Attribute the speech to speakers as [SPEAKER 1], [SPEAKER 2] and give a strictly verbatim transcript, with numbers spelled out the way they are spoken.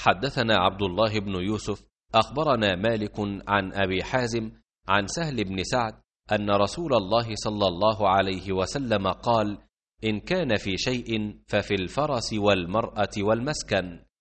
[SPEAKER 1] حدثنا عبد الله بن يوسف أخبرنا مالك عن أبي حازم عن سهل بن سعد أن رسول الله صلى الله عليه وسلم قال: إن كان في شيء ففي الفرس والمرأة والمسكن.